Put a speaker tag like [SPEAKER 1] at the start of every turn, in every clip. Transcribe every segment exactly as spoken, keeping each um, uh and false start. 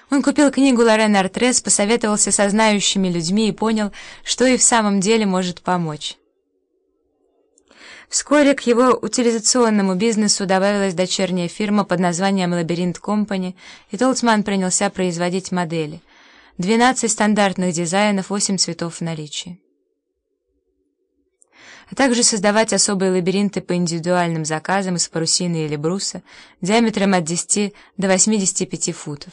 [SPEAKER 1] Он купил книгу Лорен Артрес, посоветовался со знающими людьми и понял, что и в самом деле может помочь. Вскоре к его утилизационному бизнесу добавилась дочерняя фирма под названием Labyrinth Company, и Толцман принялся производить модели. двенадцать стандартных дизайнов, восемь цветов в наличии. А также создавать особые лабиринты по индивидуальным заказам из парусины или бруса диаметром от десяти до восьмидесяти пяти футов.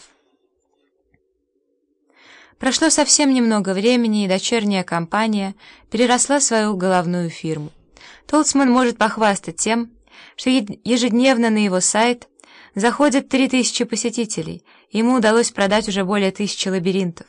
[SPEAKER 1] Прошло совсем немного времени, и дочерняя компания переросла свою головную фирму. Толцман может похвастать тем, что ежедневно на его сайт заходят три тысячи посетителей, и ему удалось продать уже более тысячи лабиринтов.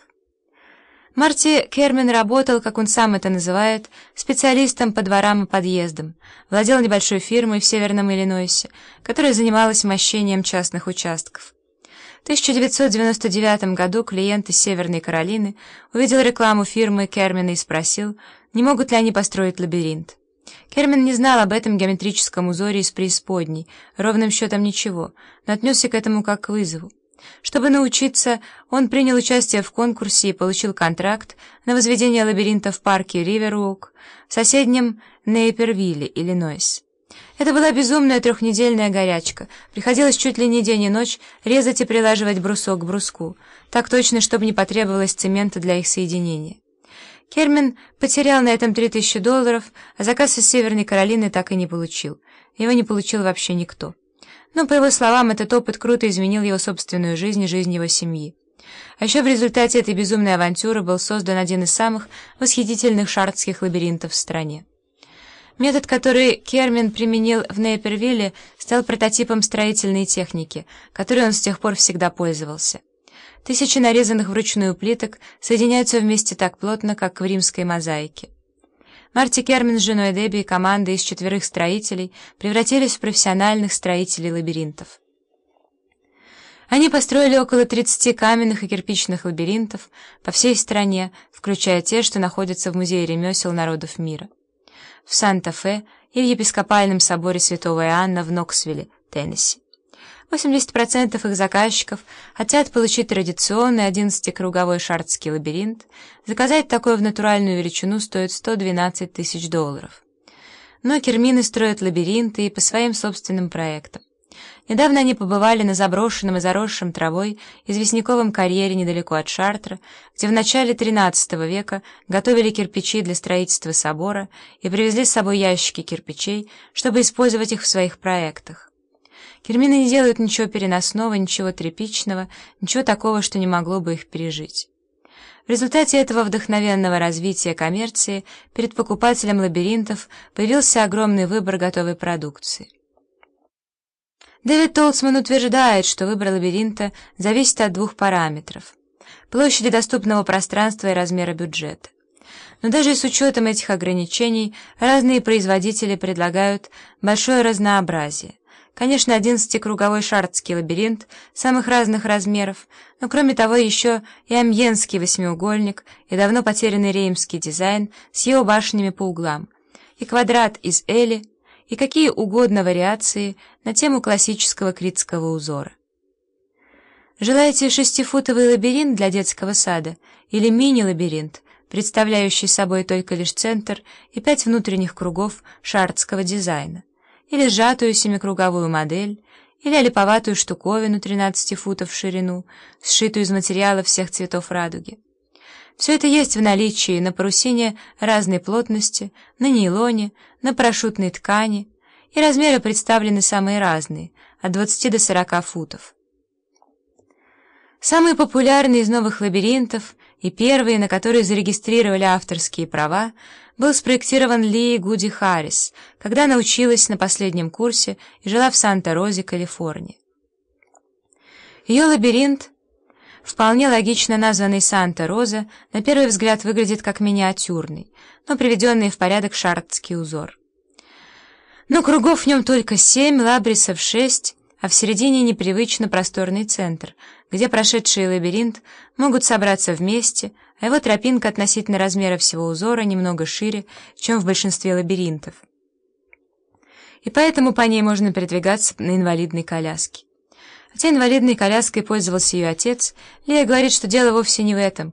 [SPEAKER 1] Марти Кермен работал, как он сам это называет, специалистом по дворам и подъездам, владел небольшой фирмой в Северном Иллинойсе, которая занималась мощением частных участков. В тысяча девятьсот девяносто девятом году клиент из Северной Каролины увидел рекламу фирмы Кермена и спросил, не могут ли они построить лабиринт. Кермен не знал об этом геометрическом узоре из преисподней, ровным счетом ничего, но отнесся к этому как к вызову. Чтобы научиться, он принял участие в конкурсе и получил контракт на возведение лабиринта в парке Риверуок в соседнем Нейпервилле, Иллинойс. Это была безумная трехнедельная горячка. Приходилось чуть ли не день и ночь резать и прилаживать брусок к бруску, так точно, чтобы не потребовалось цемента для их соединения. Кермен потерял на этом три тысячи долларов, а заказ из Северной Каролины так и не получил. Его не получил вообще никто. Но, по его словам, этот опыт круто изменил его собственную жизнь и жизнь его семьи. А еще в результате этой безумной авантюры был создан один из самых восхитительных шардских лабиринтов в стране. Метод, который Кермен применил в Нейпервилле, стал прототипом строительной техники, которой он с тех пор всегда пользовался. Тысячи нарезанных вручную плиток соединяются вместе так плотно, как в римской мозаике. Марти Кермен с женой Дебби и командой из четверых строителей превратились в профессиональных строителей лабиринтов. Они построили около тридцати каменных и кирпичных лабиринтов по всей стране, включая те, что находятся в Музее ремесел народов мира, в Санта-Фе и в епископальном соборе Святого Иоанна в Ноксвилле, Теннесси. восемьдесят процентов их заказчиков хотят получить традиционный одиннадцатикруговой шардский лабиринт. Заказать такой в натуральную величину стоит сто двенадцать тысяч долларов. Но кермины строят лабиринты и по своим собственным проектам. Недавно они побывали на заброшенном и заросшем травой известняковом карьере недалеко от Шартра, где в начале тринадцатого века готовили кирпичи для строительства собора и привезли с собой ящики кирпичей, чтобы использовать их в своих проектах. Кермины не делают ничего переносного, ничего тряпичного, ничего такого, что не могло бы их пережить. В результате этого вдохновенного развития коммерции перед покупателем лабиринтов появился огромный выбор готовой продукции. Дэвид Толцман утверждает, что выбор лабиринта зависит от двух параметров – площади доступного пространства и размера бюджета. Но даже и с учетом этих ограничений разные производители предлагают большое разнообразие. Конечно, одиннадцатикруговой шардский лабиринт самых разных размеров, но кроме того еще и амьенский восьмиугольник, и давно потерянный реймский дизайн с его башнями по углам, и квадрат из эли, и какие угодно вариации на тему классического критского узора. Желаете шестифутовый лабиринт для детского сада или мини-лабиринт, представляющий собой только лишь центр и пять внутренних кругов шардского дизайна? Или сжатую семикруговую модель, или олиповатую штуковину тринадцати футов в ширину, сшитую из материала всех цветов радуги. Все это есть в наличии на парусине разной плотности, на нейлоне, на парашютной ткани, и размеры представлены самые разные, от двадцати до сорока футов. Самый популярный из новых лабиринтов и первый, на который зарегистрировали авторские права, был спроектирован Ли Гуди Харрис, когда она училась на последнем курсе и жила в Санта-Розе, Калифорния. Ее лабиринт, вполне логично названный Санта-Роза, на первый взгляд выглядит как миниатюрный, но приведенный в порядок шардский узор. Но кругов в нем только семь, лабрисов шесть, а в середине непривычно просторный центр, где прошедшие лабиринт могут собраться вместе, а его тропинка относительно размера всего узора немного шире, чем в большинстве лабиринтов. И поэтому по ней можно передвигаться на инвалидной коляске. Хотя инвалидной коляской пользовался ее отец, Лия говорит, что дело вовсе не в этом,